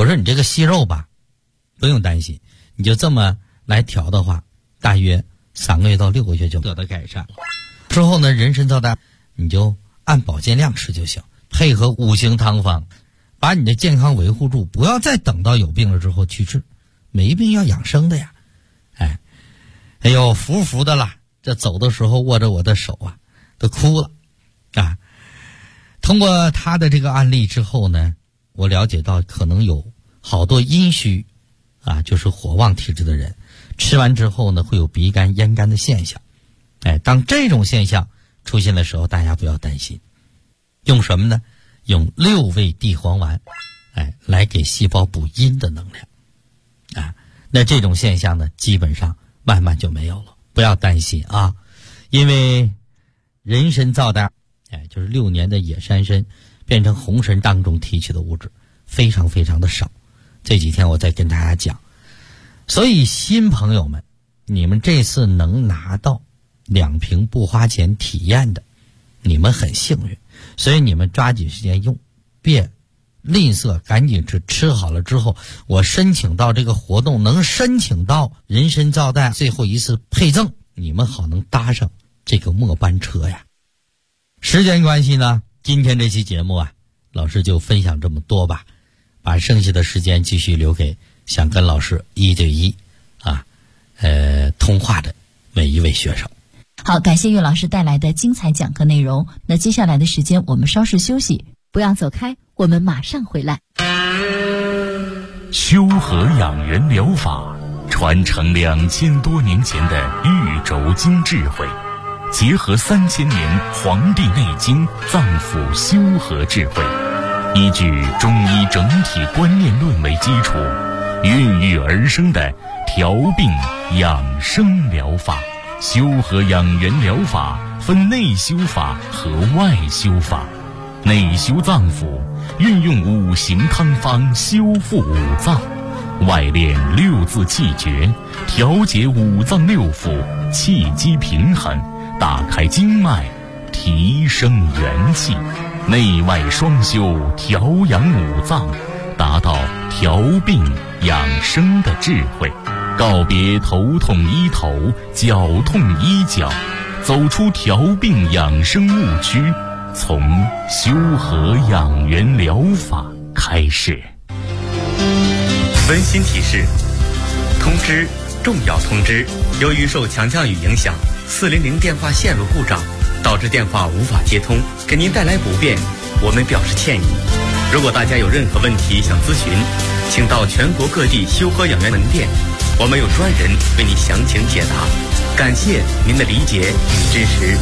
说你这个息肉吧，不用担心，你就这么来调的话，大约3个月到6个月就得到改善了。之后呢，人参皂苷你就按保健量吃就行，配合5行汤方，把你的健康维护住，不要再等到有病了之后去治，没病要养生的呀。哎呦，服的了，这走的时候握着我的手啊，都哭了啊。通过他的这个案例之后呢，我了解到可能有好多阴虚啊，就是火旺体质的人，吃完之后呢，会有鼻干咽干的现象。当这种现象出现的时候，大家不要担心，用什么呢？用6味地黄丸，来给细胞补阴的能量啊。那这种现象呢，基本上慢慢就没有了，不要担心啊。因为人参皂苷，就是6年的野山参变成红参当中提取的物质非常非常的少，这几天我再跟大家讲。所以新朋友们，你们这次能拿到2瓶不花钱体验的，你们很幸运，所以你们抓紧时间用，别吝啬，赶紧吃好了之后，我申请到这个活动，能申请到人参皂苷最后一次配赠，你们好能搭上这个末班车呀。时间关系呢，今天这期节目啊，老师就分享这么多吧，把剩下的时间继续留给想跟老师1对1通话的每一位学生。 好，感谢岳老师带来的精彩讲课内容。那接下来的时间我们稍事休息，不要走开，我们马上回来。 修和养元疗法传承2000多年前的玉轴经智慧，结合3000年《黄帝内经》脏腑修和智慧，依据中医整体观念论为基础，孕育而生的调病养生疗法。修和养元疗法分内修法和外修法。内修脏腑，运用5行汤方修复5脏；外练6字气诀，调节5脏6腑，气机平衡，打开经脉，提升元气。内外双修，调养5脏，达到调病养生的智慧。告别头痛医头，脚痛医脚，走出调病养生误区，从修和养元疗法开始。 温馨提示：通知，重要通知！由于受强降雨影响，400电话线路故障，导致电话无法接通，给您带来不便，我们表示歉意。如果大家有任何问题想咨询，请到全国各地修和养元门店，我们有专人为你详情解答。感谢您的理解与支持。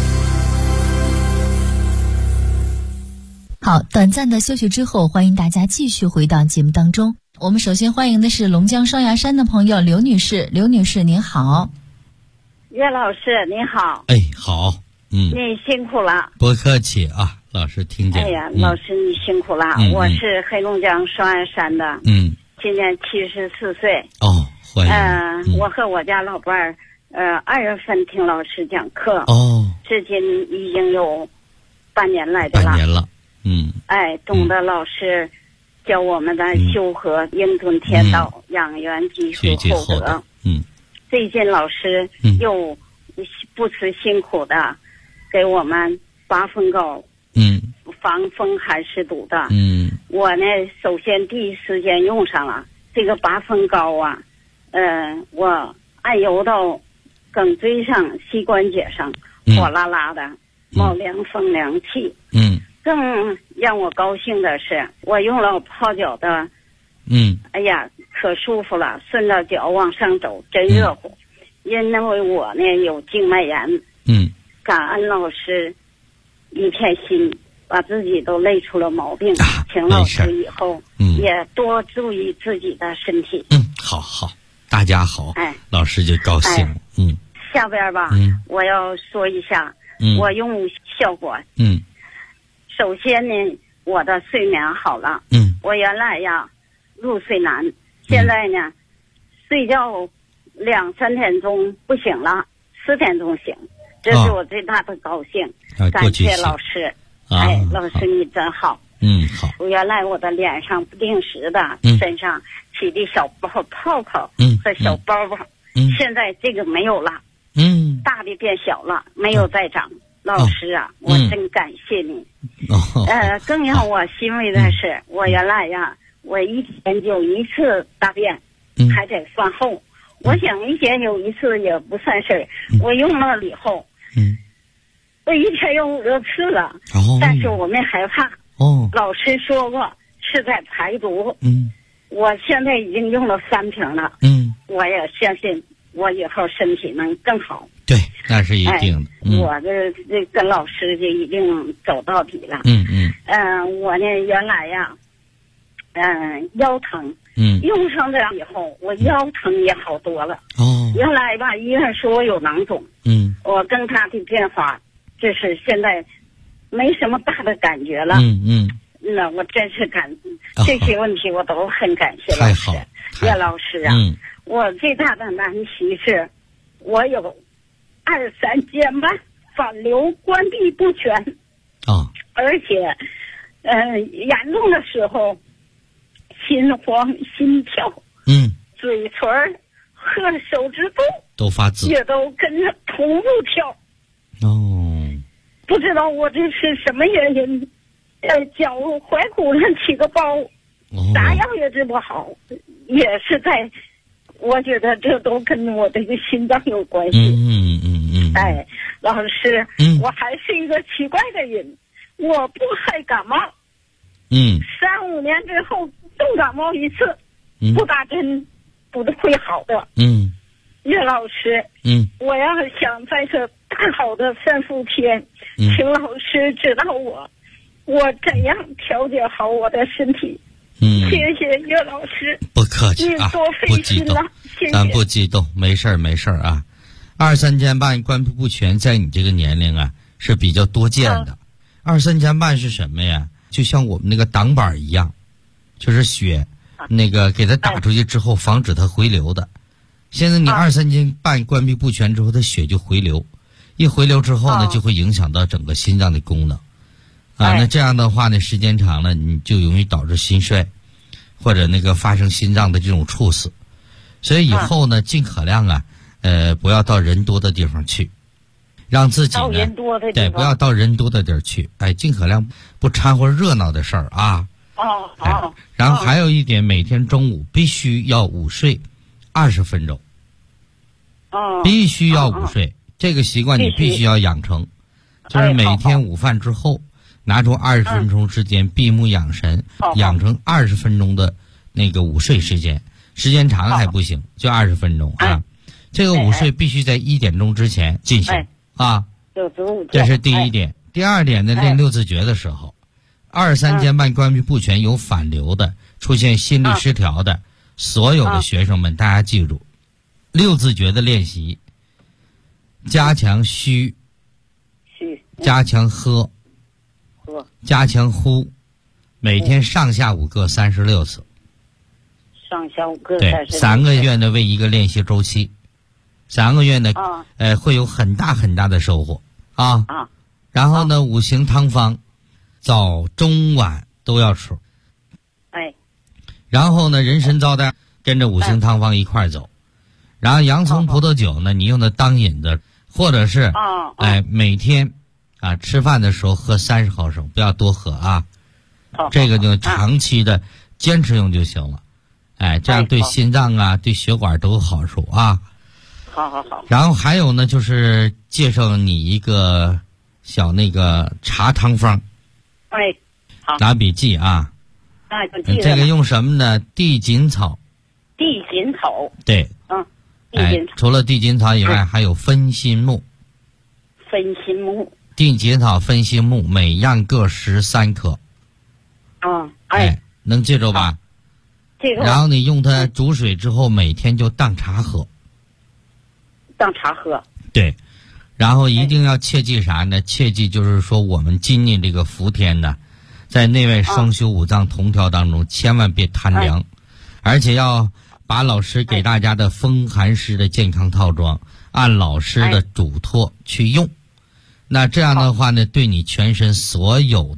好，短暂的休息之后，欢迎大家继续回到节目当中。我们首先欢迎的是龙江双鸭山的朋友刘女士。刘女士您好。 岳老师您好。 好。 你辛苦了。 不客气啊，老师听见。 老师你辛苦了。我是黑龙江双鸭山的。今年74岁。 欢迎。 我和我家老伴儿，2月份听老师讲课。至今已经有半年来的了。 半年了。 懂得老师教我们的修和应遵天道，养元积福厚德。最近老师又不辞辛苦的给我们拔风膏，防风寒湿毒的。我呢，首先第一时间用上了这个拔风膏啊，我按油到颈椎上、膝关节上，火辣辣的，冒凉风凉气。更让我高兴的是，我用了泡脚的，哎呀，可舒服了，顺着脚往上走，真热乎。因为我呢有静脉炎，感恩老师一片心，把自己都累出了毛病，请老师以后也多注意自己的身体。 好，大家好，老师就高兴。 下边吧，我要说一下，我用效果。首先呢，我的睡眠好了。我原来呀入睡难，现在呢睡觉2-3点钟不醒了，4点钟醒，这是我最大的高兴。感谢老师。老师你真好。 好。 原来我的脸上不定时的，身上起的小泡泡，和小包包，现在这个没有了，大的变小了，没有再长。老师啊，我真感谢你。更让我欣慰的是，我原来呀，我一天就一次大便，还得算后。我想一天有一次也不算事儿，我用了以后，我一天有5、6次了，但是我没害怕。老师说过是在排毒。我现在已经用了3瓶了。我也相信我以后身体能更好。 对，那是一定的。 我这跟老师就一定走到底了。我呢原来呀，腰疼。用上这样以后，我腰疼也好多了。原来吧，医院说我有囊肿。我跟他的变化，就是现在没什么大的感觉了。那我真是这些问题我都很感谢老师。叶老师啊，我最大的难题是，我有2、3间吧反流关闭不全。而且严重的时候心慌心跳，嘴唇和手指头都发紫， 也都跟着同步跳。不知道我这是什么原因，脚踝骨上起个包，啥药也治不好，也是在，我觉得这都跟我这个心脏有关系。老师，我还是一个奇怪的人，我不害感冒。3、5年之后重感冒一次，不打针不会好的。叶老师，我要想在这大好的3、4天，请老师指导我怎样调节好我的身体。谢谢叶老师。 不客气啊，不激动，咱不激动，没事儿啊。2、3间半关闭不全，在你这个年龄啊是比较多见的。2、3间半是什么呀？就像我们那个挡板一样，就是血那个给它打出去之后，防止它回流的。现在你2、3间半关闭不全之后，它血就回流，一回流之后呢，就会影响到整个心脏的功能。那这样的话呢，时间长了，你就容易导致心衰，或者那个发生心脏的这种猝死。所以以后呢，尽可量啊，不要到人多的地方去，让自己呢，对，不要到人多的地儿去，尽可量不掺和热闹的事儿啊。然后还有一点，每天中午必须要午睡20分钟。必须要午睡，这个习惯你必须要养成，就是每天午饭之后拿出20分钟时间闭目养神，养成20分钟的那个午睡时间，时间长还不行，就20分钟啊。这个午睡必须在1点钟之前进行啊，这是第一点。第2点呢，练6字诀的时候，2、3间半关闭不全有反流的，出现心律失调的，所有的学生们大家记住，6字诀的练习，加强虚，加强喝，加强呼，每天上下5个36次。 上下5个36次。 对，3个月呢为一个练习周期，3个月呢，会有很大很大的收获啊。然后呢，5行汤方，早中晚都要吃。然后呢，人参皂苷跟着5行汤方一块走。然后洋葱葡萄酒呢，你用它当饮的，或者是每天吃饭的时候喝30毫升，不要多喝啊。这个就长期的坚持用就行了。这样对心脏啊，对血管都有好处啊。 好。 然后还有呢，就是介绍你一个小那个茶汤方。 好。 拿笔记啊。这个用什么呢？地锦草。 地锦草。 对。除了地锦草以外，还有分心木。 分心木。 地锦草、分心木，每样各13克。能记住吧？然后你用它煮水之后，每天就当茶喝。 当茶喝。对。 然后一定要切记啥呢？切记就是说，我们今年这个伏天呢，在内外双修5脏同调当中，千万别贪凉，而且要把老师给大家的风寒湿的健康套装按老师的嘱托去用。那这样的话呢，对你全身所有的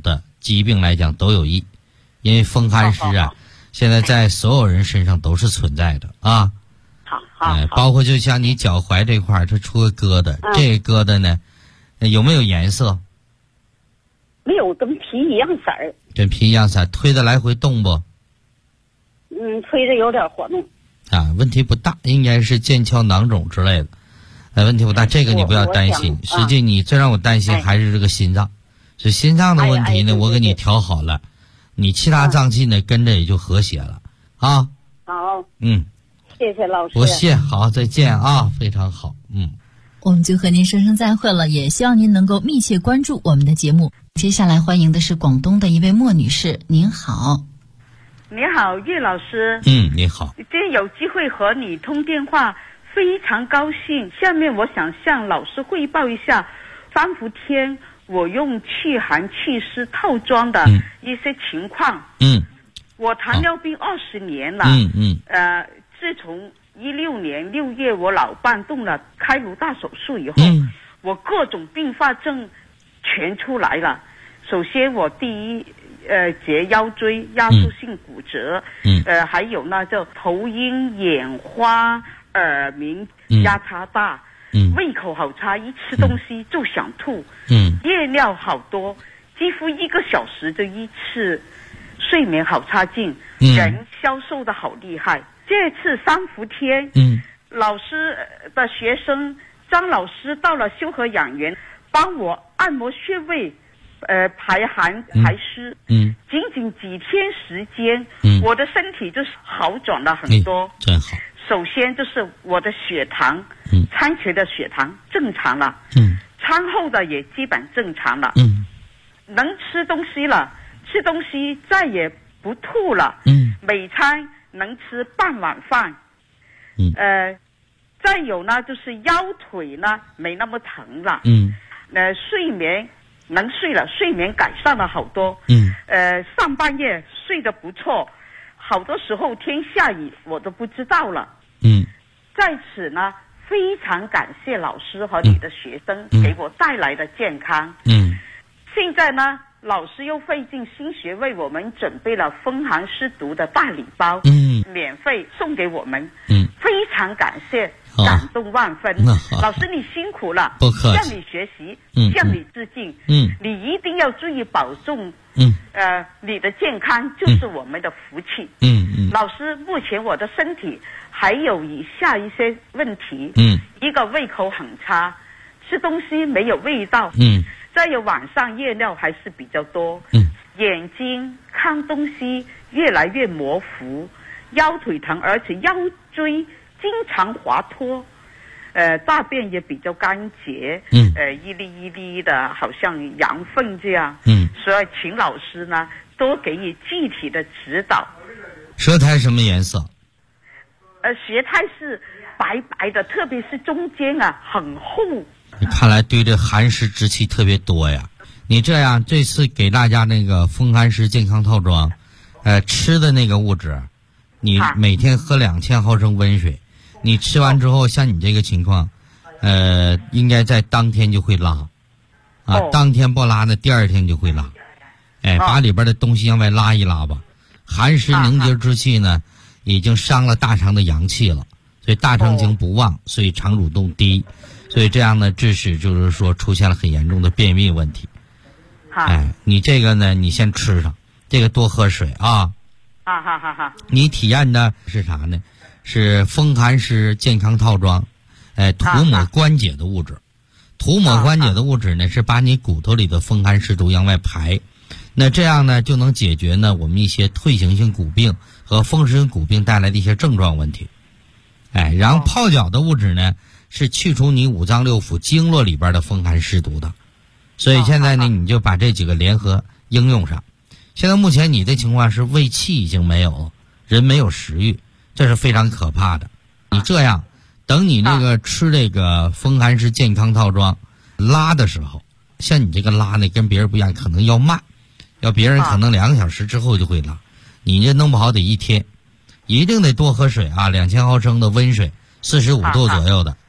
疾病来讲都有益，因为风寒湿啊，现在在所有人身上都是存在的啊。 好， 包括就像你脚踝这块它出个疙瘩，这个疙瘩呢，有没有颜色？ 没有，跟皮一样色儿。 跟皮一样色，推得来回动不？ 推着有点活动。 问题不大，应该是腱鞘囊肿之类的。问题不大，这个你不要担心。实际你最让我担心还是这个心脏，所以心脏的问题呢，我给你调好了，你其他脏器呢跟着也就和谐了啊。 好，谢谢老师。 不谢，好，再见啊，非常好， 我们就和您说声再会了，也希望您能够密切关注我们的节目。接下来欢迎的是广东的一位莫女士，您好。 你好，叶老师。 你好。 今天有机会和你通电话，非常高兴。下面我想向老师汇报一下3伏天我用祛寒祛湿套装的一些情况。我糖尿病20年了。自从16年6月我老伴动了开颅大手术以后，我各种并发症全出来了。首先我第一节腰椎压缩性骨折，还有那叫头晕眼花耳鸣压差大，胃口好差，一吃东西就想吐，夜尿好多，几乎1个小时就一次，睡眠好差劲，人消瘦的好厉害。这次3伏天，老师的学生张老师到了修和养元，帮我按摩穴位，排寒排湿，仅仅几天时间，我的身体就是好转了很多。 真好。 首先就是我的血糖，餐前的血糖正常了，餐后的也基本正常了，能吃东西了，吃东西再也不吐了，每餐能吃半碗饭，再有呢就是腰腿呢没那么疼了，睡眠能睡了，睡眠改善了好多，上半夜睡得不错，好多时候天下雨我都不知道了，在此呢非常感谢老师和你的学生给我带来的健康，现在呢老师又费尽心血为我们准备了风寒湿毒的大礼包，免费送给我们，非常感谢，感动万分。老师你辛苦了， 不客气， 向你学习，向你致敬，你一定要注意保重，你的健康就是我们的福气。老师，目前我的身体还有以下一些问题，一个胃口很差，吃东西没有味道，再有晚上夜尿还是比较多，眼睛看东西越来越模糊，腰腿疼，而且腰椎经常滑脱，大便也比较干结，一粒一粒的，好像羊粪这样，所以请老师呢多给予具体的指导。 舌苔什么颜色？ 舌苔是白白的，特别是中间啊很厚。 你看来对这寒湿之气特别多呀。你这样，这次给大家那个风寒湿健康套装，吃的那个物质，你每天喝2000毫升温水，你吃完之后，像你这个情况，应该在当天就会拉，当天不拉呢，第2天就会拉，把里边的东西往外拉一拉吧。寒湿凝结之气呢，已经伤了大肠的阳气了，所以大肠经不旺，所以肠蠕动低。所以这样呢，致使就是说出现了很严重的便秘问题。你这个呢，你先吃上，这个多喝水啊。 好。 你体验的是啥呢？是风寒湿健康套装，涂抹关节的物质。涂抹关节的物质呢，是把你骨头里的风寒湿毒往外排。那这样呢，就能解决呢我们一些退行性骨病和风湿性骨病带来的一些症状问题。然后泡脚的物质呢，是去除你五脏六腑经络里边的风寒湿毒的，所以现在呢，你就把这几个联合应用上。现在目前你的情况是胃气已经没有了，人没有食欲，这是非常可怕的。你这样，等你这个吃这个风寒湿健康套装拉的时候，像你这个拉呢跟别人不一样，可能要慢，要别人可能2个小时之后就会拉，你这弄不好得1天，一定得多喝水啊，2000毫升的温水，45度左右的。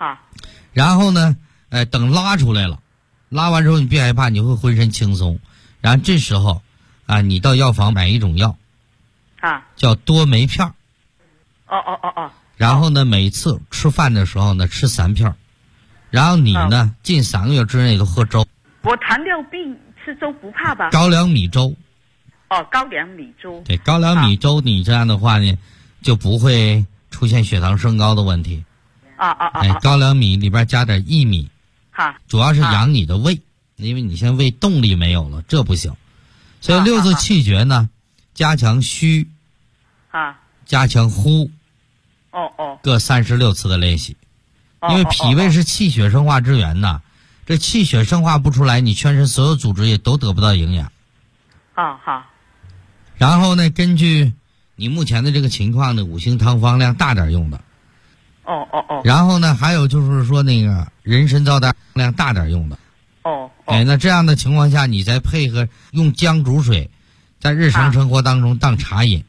然后呢，等拉出来了，拉完之后你别害怕，你会浑身轻松， 然后这时候啊，你到药房买一种药啊， 叫多酶片。 哦。 然后呢，每次吃饭的时候呢，吃3片。然后你呢，近3个月之内都喝粥。 我糖尿病吃粥不怕吧？ 高粱米粥。 高粱米粥。 对，高粱米粥，你这样的话呢，就不会出现血糖升高的问题。高粱米里边加点薏米，主要是养你的胃，因为你现在胃动力没有了，这不行。所以6字气诀呢，加强虚，加强呼，各36次的练习。因为脾胃是气血生化之源呐，这气血生化不出来，你全身所有组织也都得不到营养。 好。 然后呢，根据你目前的这个情况呢，5行汤方量大点用的。然后呢，还有就是说那个人参皂苷量大点用的。那这样的情况下，你再配合用姜煮水，在日常生活当中当茶饮。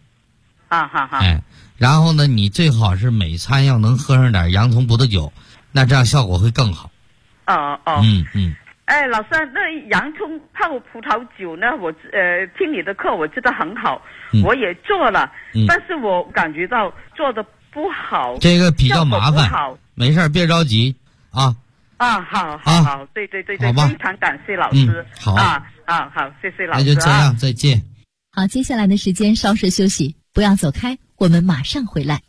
然后呢，你最好是每餐要能喝上点洋葱葡萄酒，那这样效果会更好。 老师，那洋葱泡葡萄酒呢？我听你的课我觉得很好，我也做了，但是我感觉到做的不好， 这个比较麻烦。没事，别着急啊。 好，对， 好吧， 非常感谢老师。 好好，谢谢老师。 那就这样，再见。 好，接下来的时间稍事休息，不要走开，我们马上回来。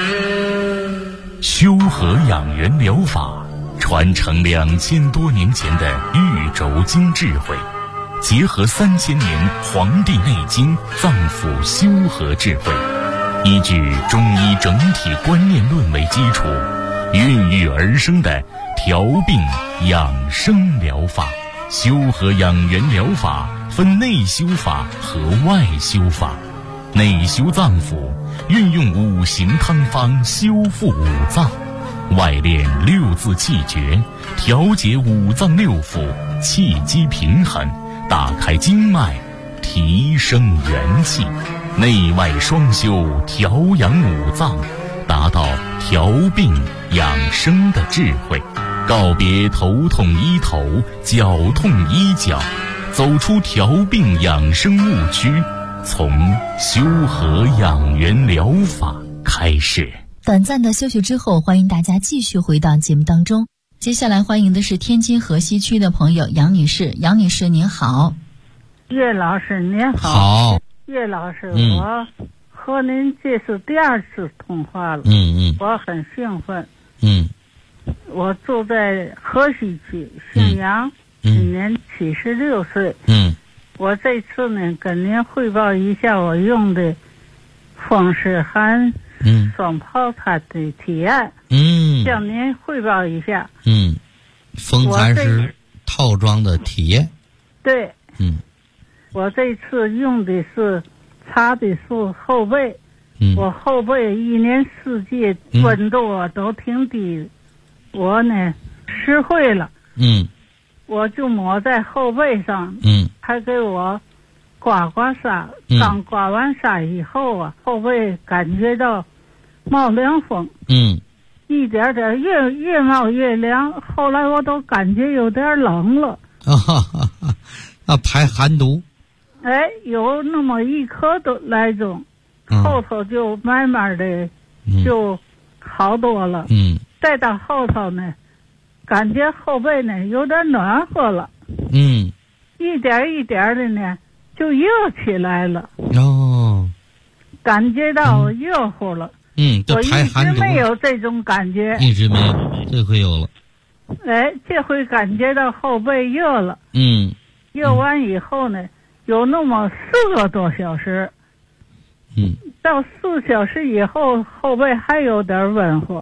修和养元疗法传承2000多年前的玉轴经智慧，结合3000年《黄帝内经》脏腑修和智慧，依据中医整体观念论为基础，孕育而生的调病养生疗法。修和养元疗法分内修法和外修法。内修脏腑，运用5行汤方修复5脏；外练6字气诀，调节5脏6腑，气机平衡，打开经脉，提升元气。内外双修，调养5脏，达到调病养生的智慧。告别头痛医头，脚痛医脚，走出调病养生误区，从修和养元疗法开始。 短暂的休息之后，欢迎大家继续回到节目当中。接下来欢迎的是天津河西区的朋友杨女士。杨女士您好。 岳老师您好。 好。 岳老师，我和您这是第2次通话了。我很兴奋。我住在河西区，姓杨，今年76岁。我这次呢跟您汇报一下我用的风湿寒双炮餐的体验。向您汇报一下。 风寒湿套装的体验。 对。我这次用的是擦的是后背。我后背一年四季温度都挺低，我呢湿会了。我就抹在后背上。还给我刮痧。刚刮完痧以后啊，后背感觉到冒凉风。一点点越冒越凉，后来我都感觉有点冷了。 排寒毒。 有那么1颗多来钟，后头就慢慢的就好多了。再到后头呢，感觉后背呢有点暖和了。一点一点的呢就热起来了。感觉到热乎了。 我一直没有这种感觉。 一直没有，这回有了。 这回感觉到后背热了。热完以后呢，有那么4个多小时。到4小时以后，后背还有点温和。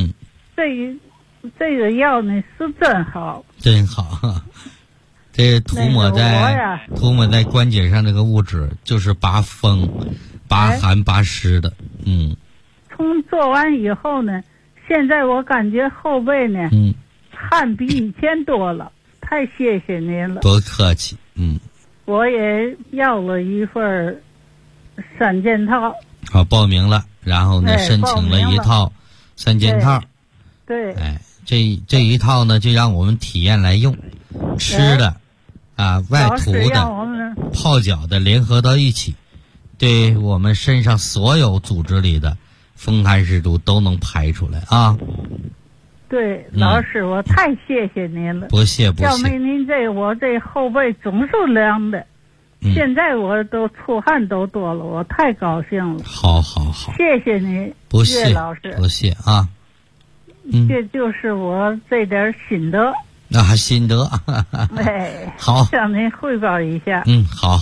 这个药呢是真好。真好。 这涂抹在关节上这个物质，就是拔风、拔寒、拔湿的。 从做完以后呢，现在我感觉后背呢，汗比以前多了。太谢谢您了。 多客气。 我也要了一份3件套。 好，报名了，然后呢申请了一套3件套。 对。 这一套呢，就让我们体验来用，吃的、 外涂的、泡脚的联合到一起，对我们身上所有组织里的风寒湿毒都能排出来啊。 对，老师，我太谢谢您了。 不谢。 要没您我这后背总是凉的，现在我都出汗都多了，我太高兴了。 好， 谢谢您， 不谢老师， 不谢啊。 这就是我这点心得。 心得。好， 向您汇报一下。 好。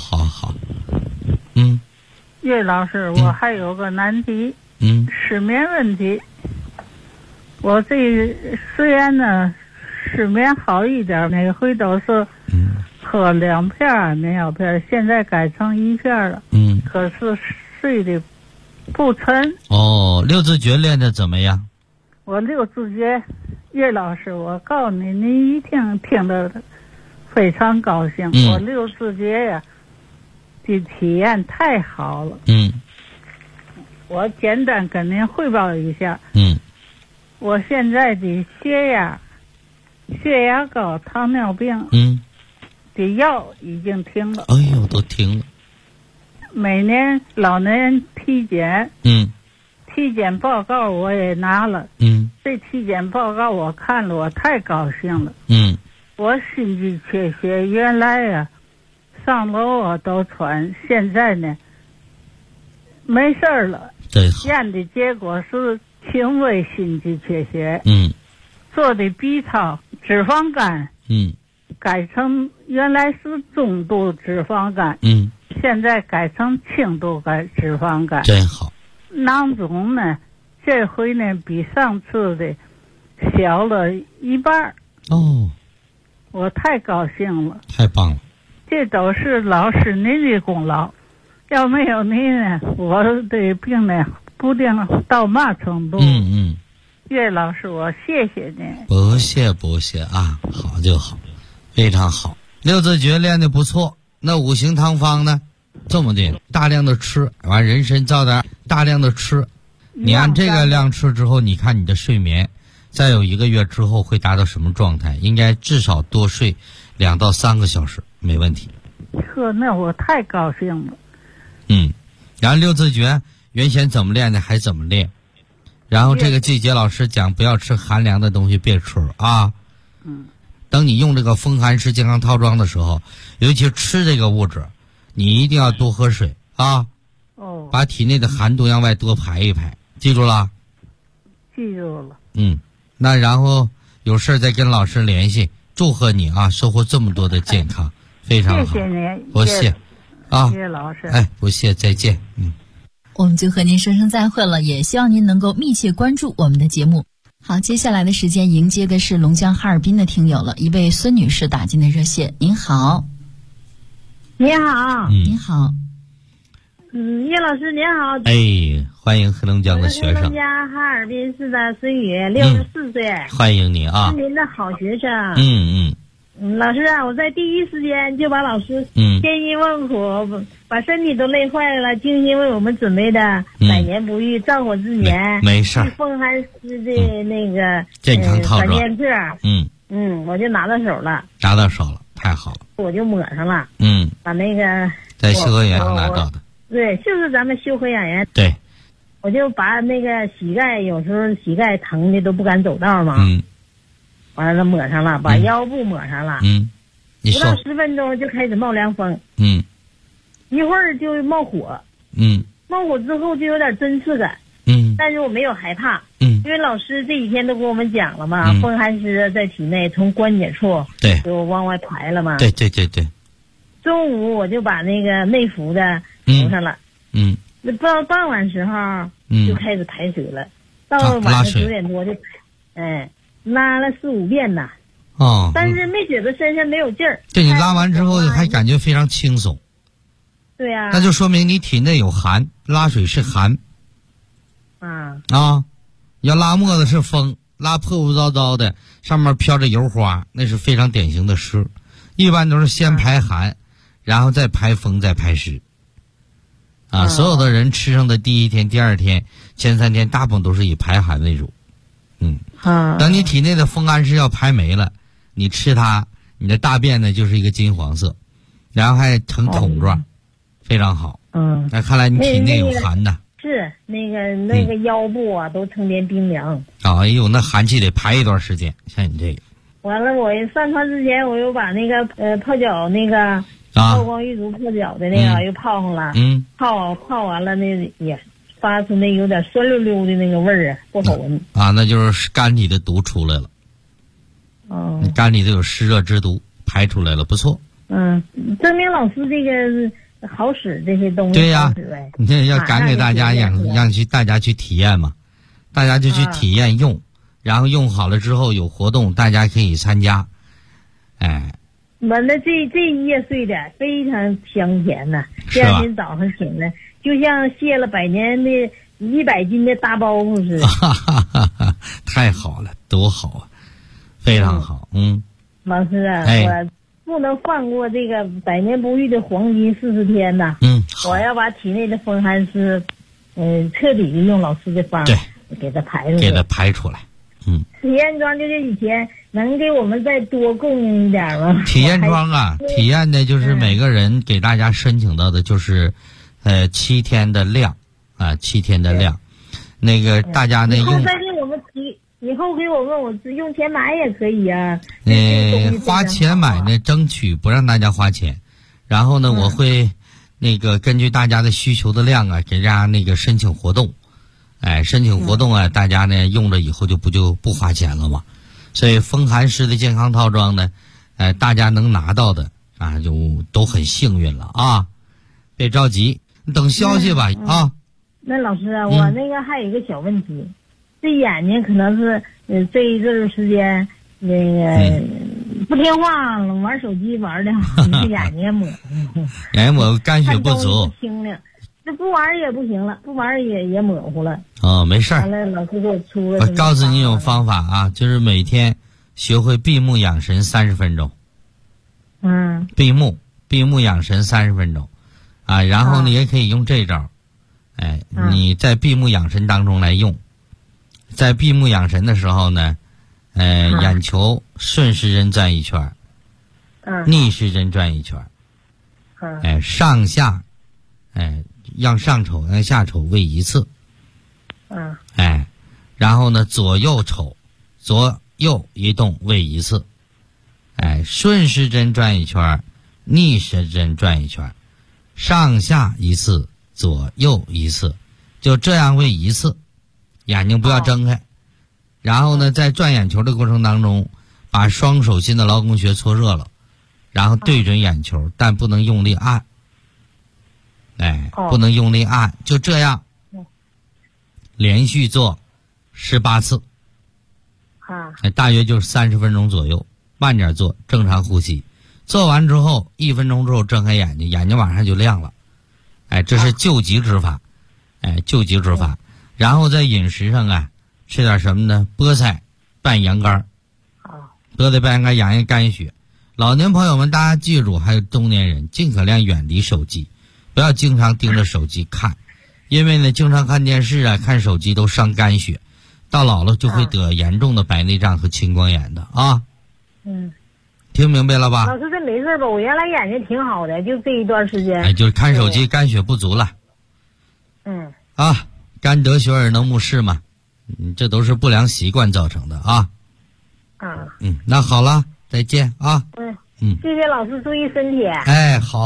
岳老师，我还有个难题。失眠问题。我这虽然呢失眠好一点，每回都是喝2片安眠药片，现在改成1片了。可是睡得不沉。 六字诀练得怎么样？ 我六字诀，岳老师，我告诉你，您一听得非常高兴。我六字诀呀，的体验太好了。我简单跟您汇报一下。我现在的血压高、糖尿病的药已经停了。 都停了。 每年老年体检，体检报告我也拿了。这体检报告我看了，我太高兴了。我心肌缺血，原来上楼我都喘，现在呢没事了。验的结果是轻微心肌缺血。做的 B 超，脂肪肝。改成原来是中度脂肪肝。现在改成轻度脂肪肝。 真好。 囊肿呢，这回呢比上次的小了1半。我太高兴了。 太棒了。 这都是老师您的功劳，要没有您呢，我的病呢不定到嘛程度。岳老师，我谢谢您。 不谢啊，好就好，非常好。六字诀练得不错。那5行汤方呢？这么的，大量的吃，完人参皂的大量的吃，你按这个量吃之后，你看你的睡眠，再有1个月之后会达到什么状态？应该至少多睡2到3个小时，没问题。 那我太高兴了。 然后六字诀原先怎么练的还怎么练，然后这个季节老师讲不要吃寒凉的东西，别吃啊。等你用这个风寒湿健康套装的时候，尤其吃这个物质，你一定要多喝水啊。把体内的寒毒向外多排一排，记住了？ 记住了。 那然后有事再跟老师联系，祝贺你啊，收获这么多的健康，非常好。 谢谢您。 不谢啊， 谢谢老师。 不谢，再见。 我们就和您说声再会了，也希望您能够密切关注我们的节目。好，接下来的时间迎接的是龙江哈尔滨的听友了，一位孙女士打进的热线。您好。 你好。 你好。 叶老师您好。欢迎黑龙江的学生。 黑龙江哈尔滨市的孙宇，64岁。 欢迎你啊。 是您的好学生。老师啊，我在第一时间就把老师千辛万苦，把身体都累坏了，精心为我们准备的100年不遇燥火之年没事风寒湿的那个健康套装 3剑客。我就拿到手了。 太好了。 我就抹上了。把那个在修和园上拿到的。 对，就是咱们修和养颜。 对。 我就把那个膝盖，有时候膝盖疼的都不敢走道嘛。完了抹上了，把腰部抹上了。不到10分钟就开始冒凉风。一会儿就冒火。冒火之后就有点针刺感。但是我没有害怕。因为老师这几天都跟我们讲了嘛，风寒湿在体内从关节处就往外排了嘛。 对。 中午我就把那个内服的涂上了。那到傍晚时候就开始排水了。到晚上9点多就拉了4、5遍呢。但是没觉得身上没有劲儿。 对，你拉完之后还感觉非常轻松。 对呀。 那就说明你体内有寒，拉水是寒。要拉沫子是风，拉破破糟糟的，上面飘着油花，那是非常典型的湿。一般都是先排寒，然后再排风，再排湿。所有的人吃上的第1天、第2天、前3天，大部分都是以排寒为主。等你体内的风寒湿要排没了，你吃它， 你的大便呢就是一个金黄色，然后还呈桶状，非常好。那看来你体内有寒呐。 是那个腰部啊都成天冰凉。 哎呦，那寒气得排一段时间，像你这个。 完了，我上床之前我又把那个泡脚那个曝光玉足泡脚的那个又泡上了。泡完了那也发出那有点酸溜溜的那个味儿啊，不好闻。 那就是肝里的毒出来了。你肝里头有湿热之毒排出来了，不错。 证明老师这个好使，这些东西。 对呀，你这要赶给大家让大家去体验嘛，大家就去体验用，然后用好了之后有活动，大家可以参加。 完了，这一夜睡的非常香甜呐，第二天早上醒来就像卸了100年的100斤的大包袱似的。 太好了，多好啊，非常好。 老师啊，我不能放过这个100年不遇的黄金40天呐。我要把体内的风寒湿，彻底的用老师的方给它排出来。体验装就是以前能给我们再多供应一点吗？ 体验装啊，体验的就是每个人给大家申请到的就是7天的量啊，7天的量。那个大家呢用再给我们以后给我们我用钱买也可以啊。 花钱买呢，争取不让大家花钱。然后呢，我会那个根据大家的需求的量啊，给大家那个申请活动。申请活动啊，大家呢用了以后就不花钱了嘛。所以风寒湿的健康套装呢，大家能拿到的啊，就都很幸运了啊。别着急，等消息吧啊。 那老师啊，我那个还有一个小问题，这眼睛可能是这一阵时间那个不听话了，玩手机玩的，眼睛也模糊。 眼睛模糊，肝血不足。 清亮。这不玩也不行了，不玩也模糊了。 没事儿。 完了，老师给我出了。 我告诉你有方法啊，就是每天学会闭目养神30分钟。闭目养神30分钟，然后你也可以用这招。你在闭目养神当中来用，在闭目养神的时候呢，眼球顺时针转1圈，逆时针转1圈，上下，让上瞅让下瞅位1次，然后呢左右瞅，左右移动位1次，顺时针转1圈，逆时针转1圈，上下1次，左右1次，就这样位1次，眼睛不要睁开。然后呢，在转眼球的过程当中，把双手心的劳宫穴搓热了，然后对准眼球，但不能用力按。不能用力按，就这样，连续做18次，大约就是30分钟左右，慢点做，正常呼吸。做完之后1分钟之后睁开眼睛，眼睛马上就亮了。这是救急之法，救急之法。然后在饮食上啊，吃点什么呢？菠菜拌羊肝，菠菜拌羊肝养肝血。老年朋友们，大家记住，还有中年人，尽可量远离手机。不要经常盯着手机看，因为呢，经常看电视啊、看手机都伤肝血，到老了就会得严重的白内障和青光眼的啊。听明白了吧？ 老师，这没事吧？我原来眼睛挺好的，就这一段时间。 就是看手机，肝血不足了。肝得血而能目视嘛，这都是不良习惯造成的啊。那好了，再见啊。 谢谢老师，注意身体。 好。